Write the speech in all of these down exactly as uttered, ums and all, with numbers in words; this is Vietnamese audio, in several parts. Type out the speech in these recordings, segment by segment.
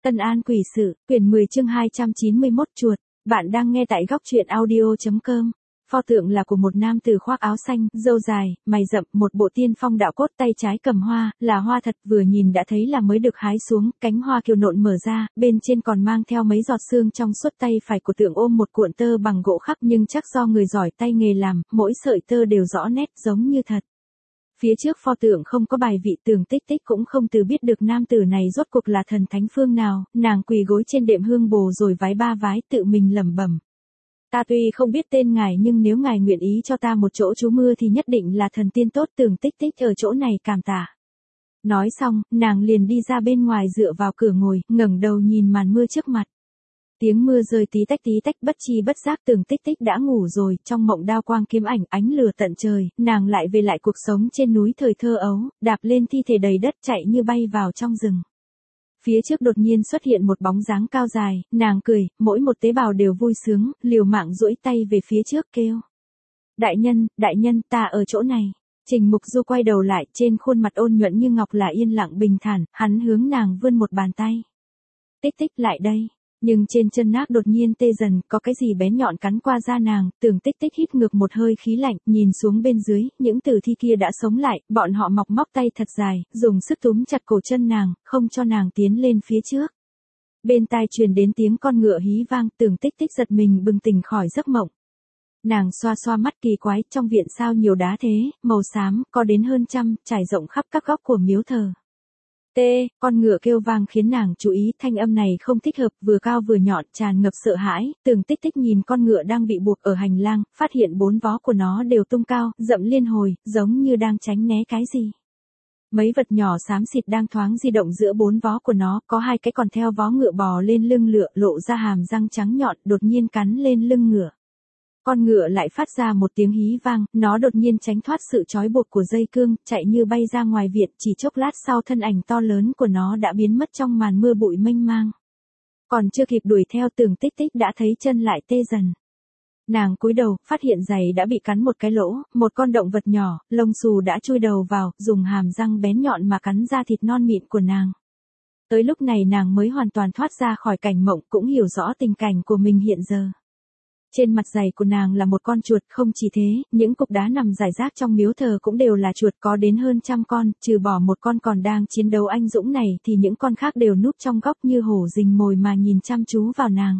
Tân An Quỷ Sự, quyển mười chương hai trăm chín mươi mốt chuột, bạn đang nghe tại góc truyện audio.com. Pho tượng là của một nam tử khoác áo xanh, râu dài, mày rậm, một bộ tiên phong đạo cốt, tay trái cầm hoa, là hoa thật, vừa nhìn đã thấy là mới được hái xuống, cánh hoa kiều nộn mở ra, bên trên còn mang theo mấy giọt sương trong suốt. Tay phải của tượng ôm một cuộn tơ bằng gỗ khắc, nhưng chắc do người giỏi tay nghề làm, mỗi sợi tơ đều rõ nét giống như thật. Phía trước pho tượng không có bài vị, Tưởng Tích Tích cũng không từ biết được nam tử này rốt cuộc là thần thánh phương nào, nàng quỳ gối trên đệm hương bồ rồi vái ba vái, tự mình lẩm bẩm. Ta tuy không biết tên ngài, nhưng nếu ngài nguyện ý cho ta một chỗ trú mưa thì nhất định là thần tiên tốt, Tưởng Tích Tích ở chỗ này cảm tạ. Nói xong, nàng liền đi ra bên ngoài dựa vào cửa ngồi, ngẩng đầu nhìn màn mưa trước mặt. Tiếng mưa rơi tí tách tí tách, bất chi bất giác Tưởng Tích Tích đã ngủ rồi, trong mộng đao quang kiếm ảnh, ánh lửa tận trời, nàng lại về lại cuộc sống trên núi thời thơ ấu, đạp lên thi thể đầy đất chạy như bay vào trong rừng. Phía trước đột nhiên xuất hiện một bóng dáng cao dài, nàng cười, mỗi một tế bào đều vui sướng, liều mạng duỗi tay về phía trước kêu. Đại nhân, đại nhân, ta ở chỗ này. Trình Mục Du quay đầu lại, trên khuôn mặt ôn nhuận như ngọc là yên lặng bình thản, hắn hướng nàng vươn một bàn tay. Tích Tích lại đây. Nhưng trên chân nác đột nhiên tê dần, có cái gì bén nhọn cắn qua da nàng, Tưởng Tích Tích hít ngược một hơi khí lạnh, nhìn xuống bên dưới, những tử thi kia đã sống lại, bọn họ mọc móc tay thật dài, dùng sức túm chặt cổ chân nàng, không cho nàng tiến lên phía trước. Bên tai truyền đến tiếng con ngựa hí vang, Tưởng Tích Tích giật mình bừng tỉnh khỏi giấc mộng. Nàng xoa xoa mắt kỳ quái, trong viện sao nhiều đá thế, màu xám, có đến hơn trăm, trải rộng khắp các góc của miếu thờ. Tê, con ngựa kêu vang khiến nàng chú ý, thanh âm này không thích hợp, vừa cao vừa nhọn, tràn ngập sợ hãi. Tưởng Tích Tích nhìn con ngựa đang bị buộc ở hành lang, phát hiện bốn vó của nó đều tung cao, rậm liên hồi, giống như đang tránh né cái gì. Mấy vật nhỏ xám xịt đang thoáng di động giữa bốn vó của nó, có hai cái còn theo vó ngựa bò lên lưng ngựa, lộ ra hàm răng trắng nhọn, đột nhiên cắn lên lưng ngựa. Con ngựa lại phát ra một tiếng hí vang, nó đột nhiên tránh thoát sự trói buộc của dây cương, chạy như bay ra ngoài viện, chỉ chốc lát sau thân ảnh to lớn của nó đã biến mất trong màn mưa bụi mênh mang. Còn chưa kịp đuổi theo, Tưởng Tích Tích đã thấy chân lại tê dần. Nàng cúi đầu, phát hiện giày đã bị cắn một cái lỗ, một con động vật nhỏ, lông xù đã chui đầu vào, dùng hàm răng bén nhọn mà cắn da thịt non mịn của nàng. Tới lúc này nàng mới hoàn toàn thoát ra khỏi cảnh mộng, cũng hiểu rõ tình cảnh của mình hiện giờ. Trên mặt giày của nàng là một con chuột, không chỉ thế, những cục đá nằm rải rác trong miếu thờ cũng đều là chuột, có đến hơn trăm con, trừ bỏ một con còn đang chiến đấu anh dũng này thì những con khác đều núp trong góc như hổ rình mồi mà nhìn chăm chú vào nàng.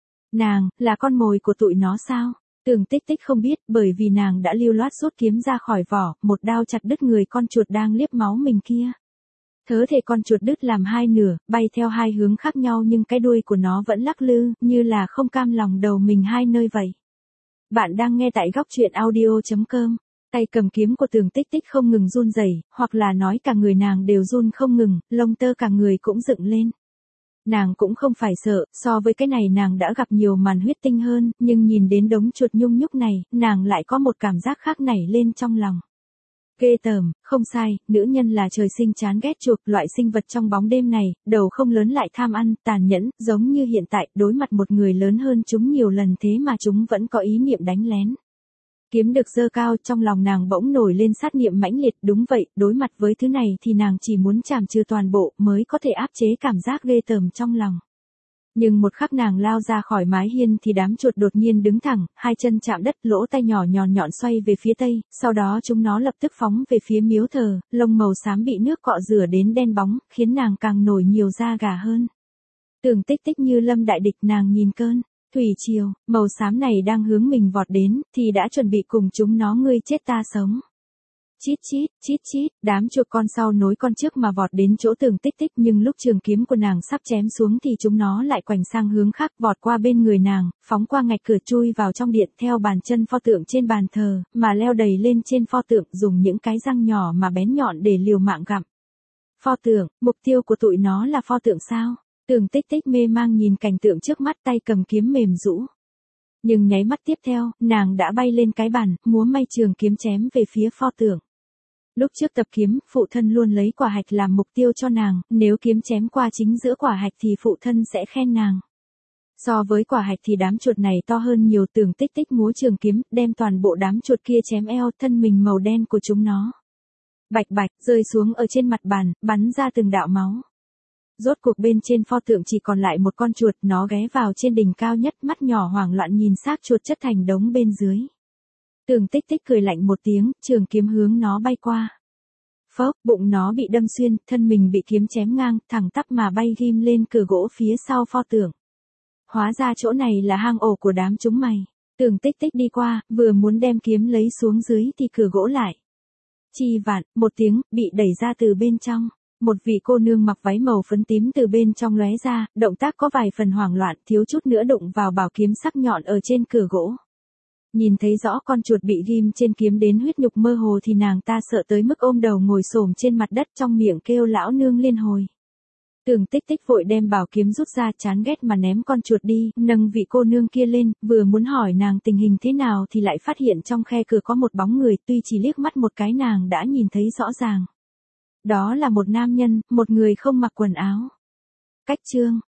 Nàng, là con mồi của tụi nó sao? Tưởng Tích Tích không biết, bởi vì nàng đã lưu loát rút kiếm ra khỏi vỏ, một đao chặt đứt người con chuột đang liếp máu mình kia. Thớ thể con chuột đứt làm hai nửa, bay theo hai hướng khác nhau, nhưng cái đuôi của nó vẫn lắc lư, như là không cam lòng đầu mình hai nơi vậy. Bạn đang nghe tại góc truyện audio.com. Tay cầm kiếm của Tưởng Tích Tích không ngừng run rẩy, hoặc là nói cả người nàng đều run không ngừng, lông tơ cả người cũng dựng lên. Nàng cũng không phải sợ, so với cái này nàng đã gặp nhiều màn huyết tinh hơn, nhưng nhìn đến đống chuột nhung nhúc này, nàng lại có một cảm giác khác nảy lên trong lòng. Ghê tởm, không sai, nữ nhân là trời sinh chán ghét chuột, loại sinh vật trong bóng đêm này, đầu không lớn lại tham ăn, tàn nhẫn, giống như hiện tại, đối mặt một người lớn hơn chúng nhiều lần thế mà chúng vẫn có ý niệm đánh lén. Kiếm được giơ cao, trong lòng nàng bỗng nổi lên sát niệm mãnh liệt, đúng vậy, đối mặt với thứ này thì nàng chỉ muốn chảm trừ toàn bộ mới có thể áp chế cảm giác ghê tởm trong lòng. Nhưng một khắc nàng lao ra khỏi mái hiên thì đám chuột đột nhiên đứng thẳng, hai chân chạm đất, lỗ tai nhỏ nhọn nhọn xoay về phía tây, sau đó chúng nó lập tức phóng về phía miếu thờ, lông màu xám bị nước cọ rửa đến đen bóng, khiến nàng càng nổi nhiều da gà hơn. Tưởng Tích Tích như lâm đại địch, nàng nhìn cơn thủy triều màu xám này đang hướng mình vọt đến, thì đã chuẩn bị cùng chúng nó ngươi chết ta sống. Chít chít, chít chít, đám chuột con sau nối con trước mà vọt đến chỗ Tưởng Tích Tích, nhưng lúc trường kiếm của nàng sắp chém xuống thì chúng nó lại quành sang hướng khác, vọt qua bên người nàng, phóng qua ngạch cửa chui vào trong điện, theo bàn chân pho tượng trên bàn thờ, mà leo đầy lên trên pho tượng, dùng những cái răng nhỏ mà bén nhọn để liều mạng gặm. Pho tượng, mục tiêu của tụi nó là pho tượng sao? Tưởng Tích Tích mê mang nhìn cảnh tượng trước mắt, tay cầm kiếm mềm rũ. Nhưng nháy mắt tiếp theo, nàng đã bay lên cái bàn, múa may trường kiếm chém về phía pho tượng. Lúc trước tập kiếm, phụ thân luôn lấy quả hạch làm mục tiêu cho nàng, nếu kiếm chém qua chính giữa quả hạch thì phụ thân sẽ khen nàng. So với quả hạch thì đám chuột này to hơn nhiều. Tưởng Tích Tích múa trường kiếm, đem toàn bộ đám chuột kia chém eo, thân mình màu đen của chúng nó bạch bạch rơi xuống ở trên mặt bàn, bắn ra từng đạo máu. Rốt cuộc bên trên pho tượng chỉ còn lại một con chuột, nó ghé vào trên đỉnh cao nhất, mắt nhỏ hoảng loạn nhìn xác chuột chất thành đống bên dưới. Tưởng Tích Tích cười lạnh một tiếng, trường kiếm hướng nó bay qua. Phốc, bụng nó bị đâm xuyên, thân mình bị kiếm chém ngang, thẳng tắp mà bay ghim lên cửa gỗ phía sau pho tượng. Hóa ra chỗ này là hang ổ của đám chúng mày. Tưởng Tích Tích đi qua, vừa muốn đem kiếm lấy xuống dưới thì cửa gỗ lại. Chi vạn, một tiếng, bị đẩy ra từ bên trong. Một vị cô nương mặc váy màu phấn tím từ bên trong lóe ra, động tác có vài phần hoảng loạn, thiếu chút nữa đụng vào bảo kiếm sắc nhọn ở trên cửa gỗ. Nhìn thấy rõ con chuột bị ghim trên kiếm đến huyết nhục mơ hồ thì nàng ta sợ tới mức ôm đầu ngồi xổm trên mặt đất, trong miệng kêu lão nương liên hồi. Tưởng Tích Tích vội đem bảo kiếm rút ra, chán ghét mà ném con chuột đi, nâng vị cô nương kia lên, vừa muốn hỏi nàng tình hình thế nào thì lại phát hiện trong khe cửa có một bóng người, tuy chỉ liếc mắt một cái nàng đã nhìn thấy rõ ràng. Đó là một nam nhân, một người không mặc quần áo. Cách chương